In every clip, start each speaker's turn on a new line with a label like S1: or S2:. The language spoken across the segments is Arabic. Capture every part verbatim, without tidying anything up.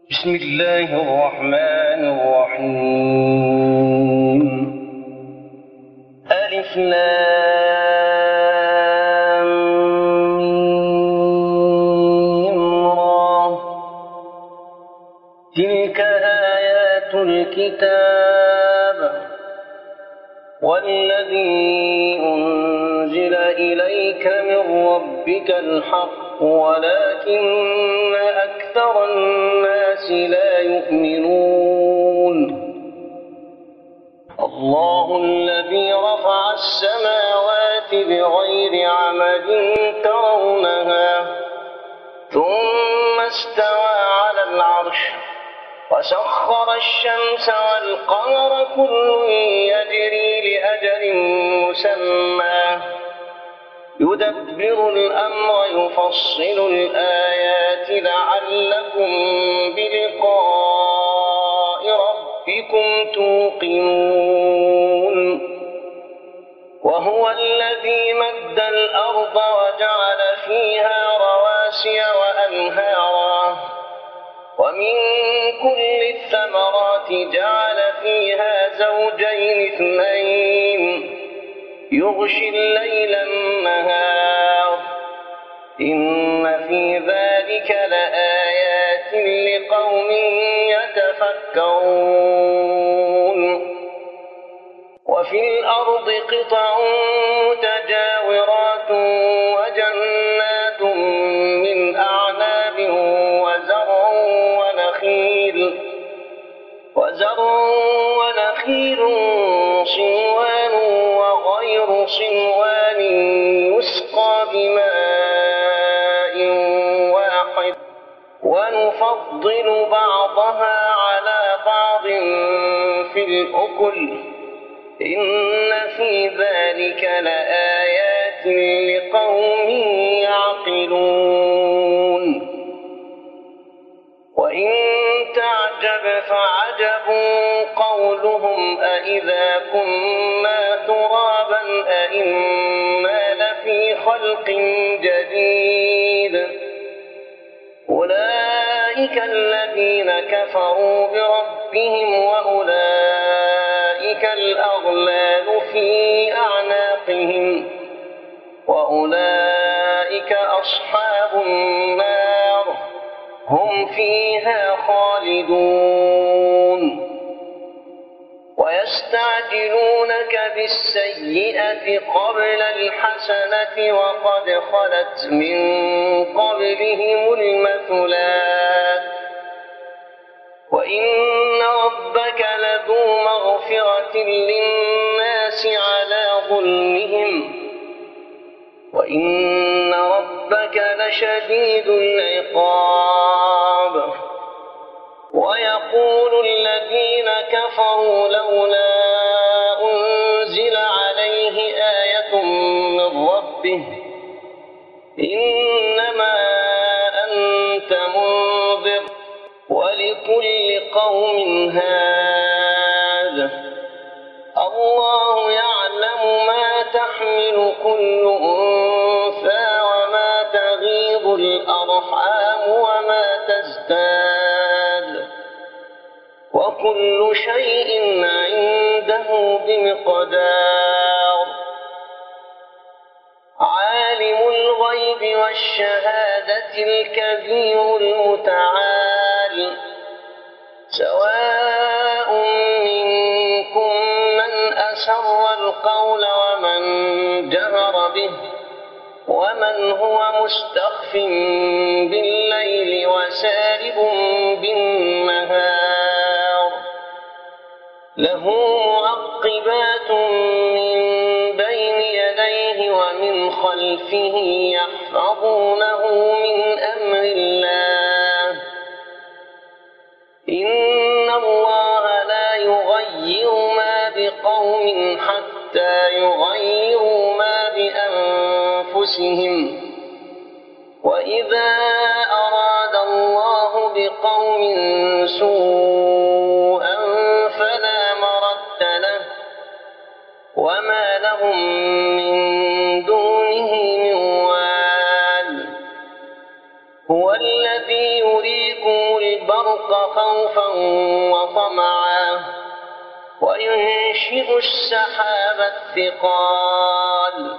S1: بسم الله الرحمن الرحيم. ألف لام ميم را. تلك آيات الكتاب والذي أنزل إليك من ربك الحق ولكن أكثر الناس لا يؤمنون. الله الذي رفع السماوات بغير عمد ترونها ثم استوى على العرش وسخر الشمس والقمر كل يجري لأجل مسمى يدبر الأمر يفصل الآيات لعلكم بلقاء ربكم توقنون. وهو الذي مد الأرض وجعل فيها رواسي وأنهارا ومن كل الثمرات جعل فيها زوجين اثنين يغشي الليل النهار إن في ذلك لآيات لقوم يتفكرون. وفي الأرض قطع متجاورات وجنات من أعناب وزرع ونخيل وزرع ونخيل صنوان وغير صنوان يسقى بماء واحد ونفضل بعضها على بعض في الأكل إن في ذلك لآيات لقوم يعقلون. وإن تعجب فعجب قولهم أإذا كنا ترابا أإنا لفي خلق جديد. أولئك الذين كفروا بربهم وأولئك الأغلال في أعناقهم وأولئك أصحاب النار هم فيها خالدون. ويستعجلونك بالسيئة قبل الحسنة وقد خلت من قبلهم المثلات وإن ربك لذو مغفرة للناس على ظلمهم وإن ربك لشديد العقاب. ويقول الذين كفروا لولا أنزل عليه آية من ربه إنما أنت منذر ولكل قوم هاد. الله يعلم ما تحمل كل أنثى وما تغيض الأرحام وما تزداد وكل شيء عنده بمقدار. عالم الغيب والشهادة الكبير المتعال سواء منكم من أسر القول ومن جهر به ومن هو مستخف بالليل وسارب بالنهار له معقبات من بين يديه ومن خلفه يحفظونه من أمر الله إن الله لا يغير ما بقوم حتى يغيروا ما بأنفسهم وإذا أراد الله بقوم سوءا فلا مرد له وما لهم من دونه من وال. هو الذي يريكم البرق البرق خوفا وطمعا وينشئ السحاب الثقال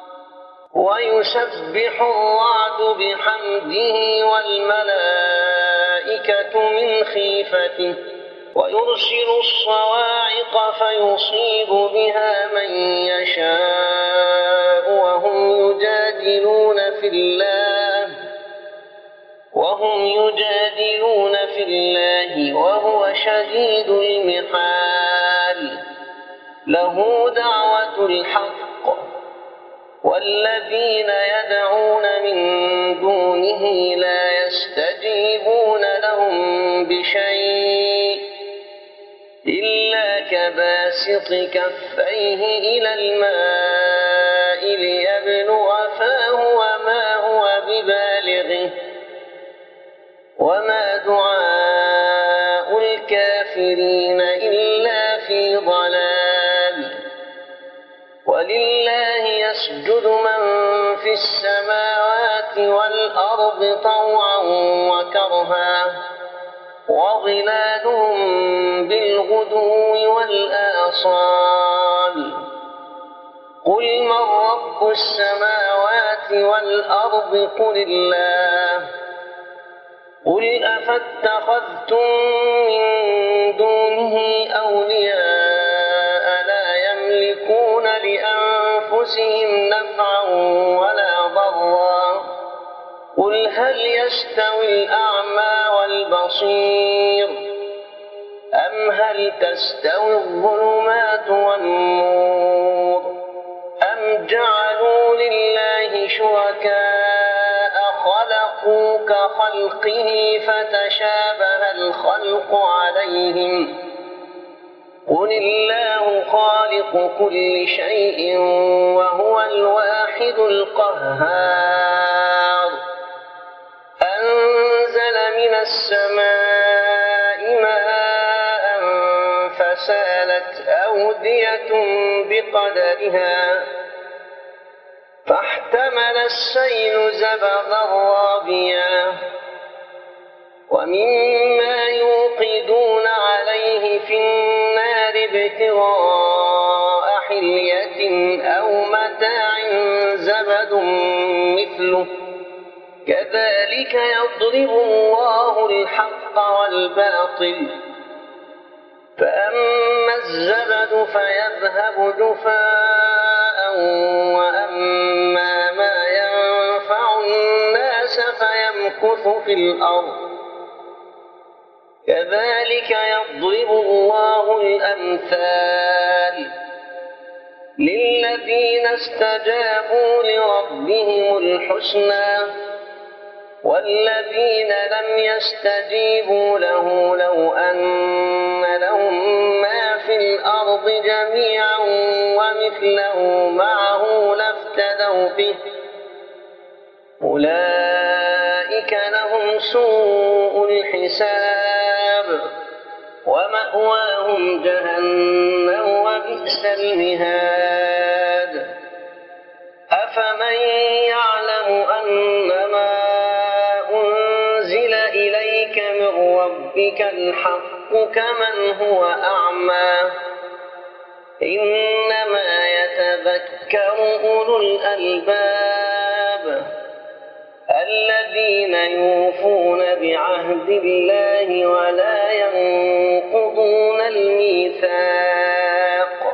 S1: ويسبح الرعد بحمده والملائكة من خيفته ويرسل الصواعق فيصيب بها من يشاء وهم يجادلون في الله وهم يجادلون في الله وهو شديد المحال له دعوة الحق والذين يدعون من دونه لا يستجيبون لهم بشيء إلا كباسط كفيه إلى الماء ليبلغ فاه وما هو ببالغه وما دعاء الكافرين إلا في ضلال ولله يسجد من في السماوات والأرض طوعا وكرها وظلالهم بالغدو والآصال قل من رب السماوات والأرض قل الله قل أفاتخذتم من دونه أولياء لا يملكون لأنفسهم نفعا ولا ضرا قل هل يستوي الأعمى والبصير أم هل تستوي الظلمات والنور أم جعلوا لله شركاء خلقوا كخلقه فتشابه الخلق عليهم قل الله خالق كل شيء وهو الواحد القهار أنزل من السماء ماء فسالت أودية بقدرها فاحتمل السيل زبدا رابيا ومما يوقدون عليه في النار ابتغاء حلية أو متاع زبد مثله كذلك يضرب الله الحق والباطل فأما الزبد فيذهب جفاء وأما ما ينفع الناس فيمكث في الأرض كذلك يضرب الله الأمثال للذين استجابوا لربهم الحسنى والذين لم يستجيبوا له لو أن لهم ما في الأرض جميعا ومثله معه لافتدوا به أولئك لهم سوء الحساب ومأواهم جهنم وبئس المهاد أفمن يعلم أنما أنزل إليك من ربك الحق كمن هو أعمى إنما يتذكر أولو الألباب الذين يوفون بعهد الله ولا ينقضون الميثاق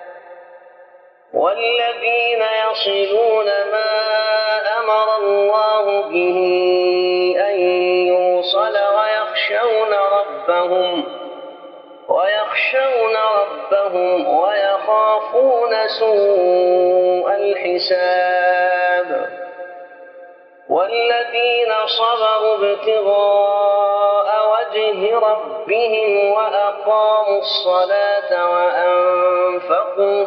S1: والذين يصلون ما أمر الله به أن يوصل ويخشون ربهم ويخشون ربهم ويخافون سوء الحساب والذين صبروا ابتغاء وجه ربهم وأقاموا الصلاة وأنفقوا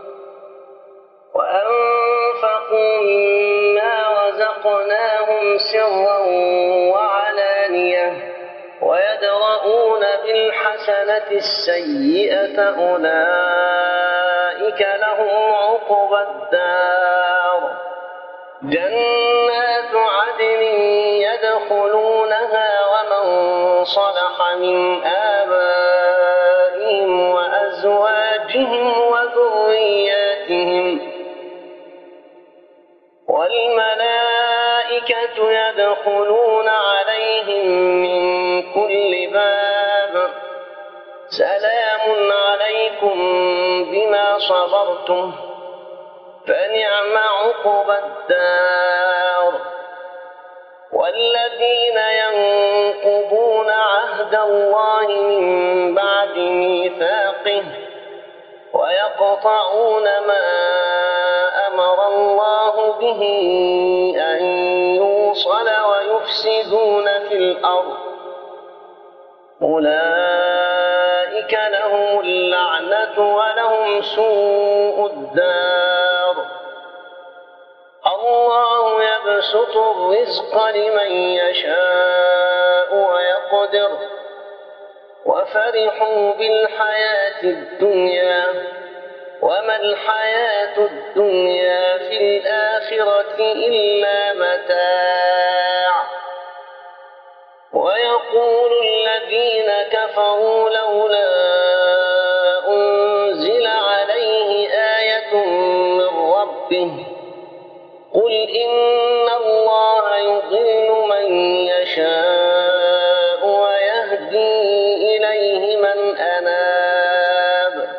S1: وأنفقوا مما رزقناهم سرا وعلانية ويدرؤون بالحسنة السيئة أولئك لهم عقبى الدار جنات عدن يدخلونها ومن صلح من آبائهم وأزواجهم وذرياتهم والملائكة يدخلون عليهم من كل باب سلام عليكم بما صبرتم فنعم عقبى الدار. والذين ينقضون عهد الله من بعد ميثاقه ويقطعون ما أمر الله به أن يوصل ويفسدون في الأرض أولئك لهم اللعنة ولهم سوء الدار. الله يبسط الرزق لمن يشاء ويقدر وفرحوا بالحياة الدنيا وما الحياة الدنيا في الآخرة إلا متاع. ويقول الذين كفروا لولا أنزل عليه آية من ربه قل إن الله يضل من يشاء ويهدي إليه من أناب.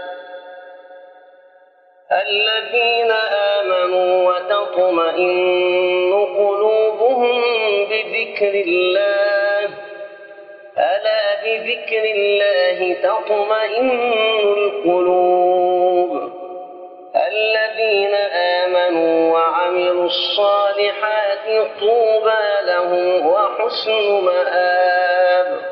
S1: الذين آمنوا وتطمئن قلوبهم بذكر الله ألا بذكر الله تطمئن القلوب. الذين آمنوا وعملوا الصالحات طوبى لهم وحسن مآب.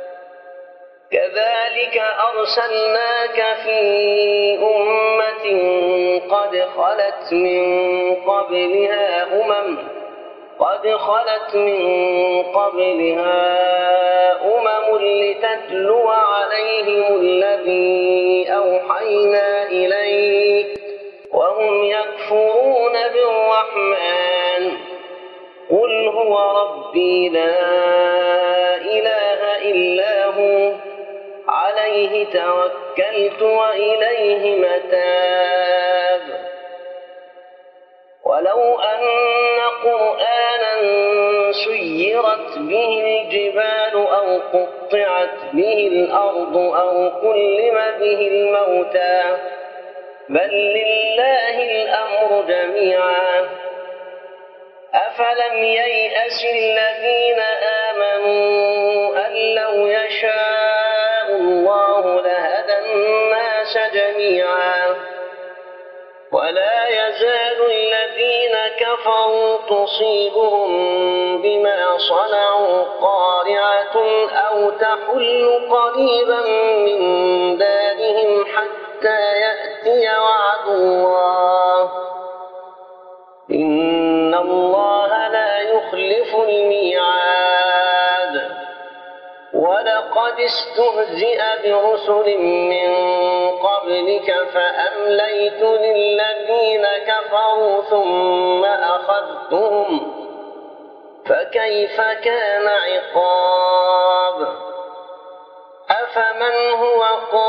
S1: كذلك أرسلناك في أمة قد خلت من قبلها أمم قد خلت من قبلها أمم لتتلو عليهم الذي أوحينا إليك وهم يكفرون بالرحمن قل هو ربي لا إله إلا هو عليه توكلت وإليه متاب. ولو أن قرآنا سيرت به الجبال أو قطعت به الأرض أو كلم به الموتى بل لله الأمر جميعا. أفلم ييأس الذين آمنوا أن لو يشاء الله لهدى الناس جميعا. ولا يزال الذين كفروا تصيبهم بما صنعوا قارعة أو تحل قريبا من دارهم حتى يأتي وعد الله إن الله لا يخلف الميعاد. ولقد استهزئ برسل من قبلك فأمليت للذين كفروا ثم أخذتهم فكيف كان عقاب. أفمن هو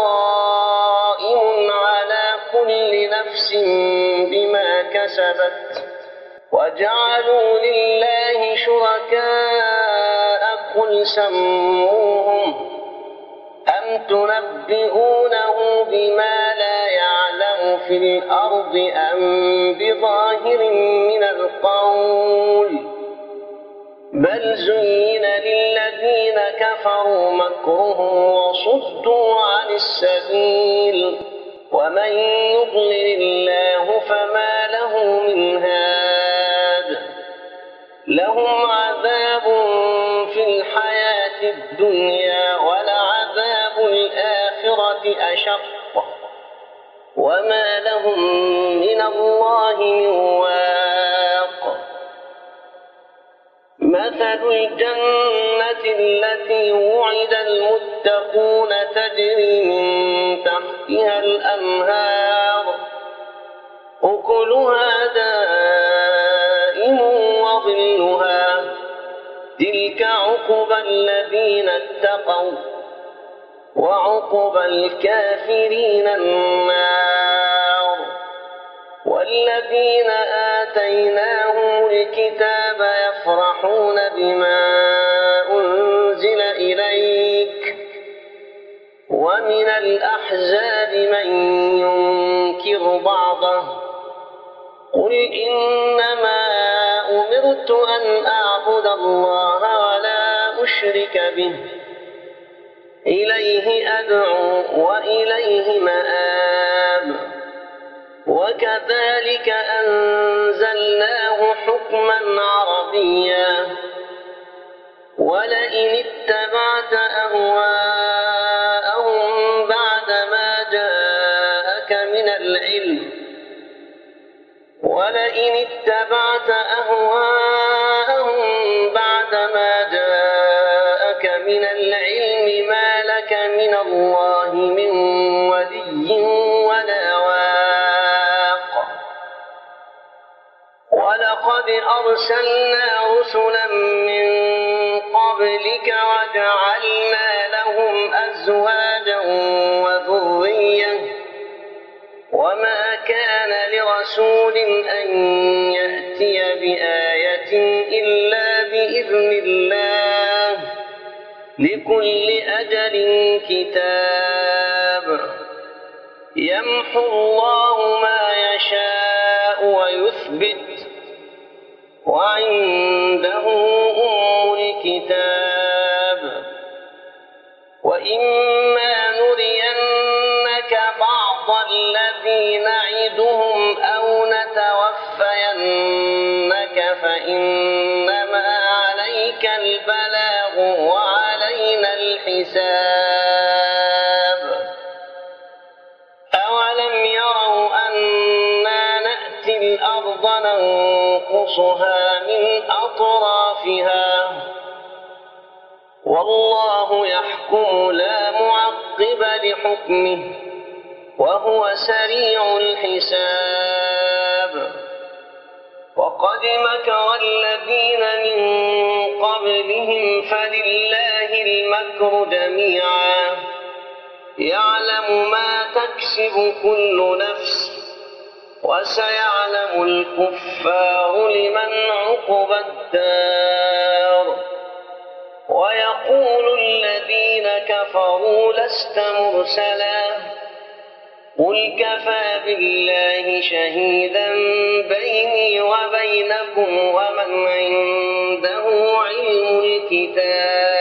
S1: قائم على كل نفس بما كسبت وجعلوا لله شركاء قل سموهم أم تنبئونه بما لا يعلم في الأرض أم بظاهر من القول بل زين للذين كفروا مكرهم وصدوا عن السبيل ومن يضلل الله فما له من هاد. لهم عذاب في الحياة الدنيا ولعذاب الآخرة أشق وما لهم من الله من واق. مثل الجنة التي وعد المتقون تجري من تحتها الأنهار أكلها دائم وظلها تلك عقبى الذين اتقوا وعقبى الكافرين النار. والذين آتيناهم الكتاب يفرحون بما أنزل إليك ومن الأحزاب من ينكر بعضه قل إنما أمرت أن أعبد الله ولا أشرك به إليه أدعو وإليه مآب. وكذلك أنزلناه حكما عربيا ولئن اتبعت أهواءهم بعدما جاءك من العلم ولئن اتبعت أهواءهم بعدما جاءك من العلم ما لك من الله من ولي ولا واق. ولقد أرسلنا رسلا من قبلك وجعلنا لهم أزواجا وذرية وما كان لرسول أن يأتي بآية إلا بإذن الله لكل أجل كتاب. يمحو الله ما يشاء ويثبت وعنده أم الكتاب. وإما نرينك بعض الذي نعدهم أو نتوفينك فإنما عليك البلاغ وعلينا الحساب. أولم يروا أنا نأتي الأرض ننقصها من أطرافها والله يحكم لا معقب لحكمه وهو سريع الحساب. وقد مكر الذين من قبلهم فلله المكر جميعا يعلم ما تكسب كل نفس وسيعلم الكفار لمن عقبى الدار. ويقول الذين كفروا لست مرسلا قل كفى بالله شهيدا بيني وبينكم ومن عنده علم الكتاب.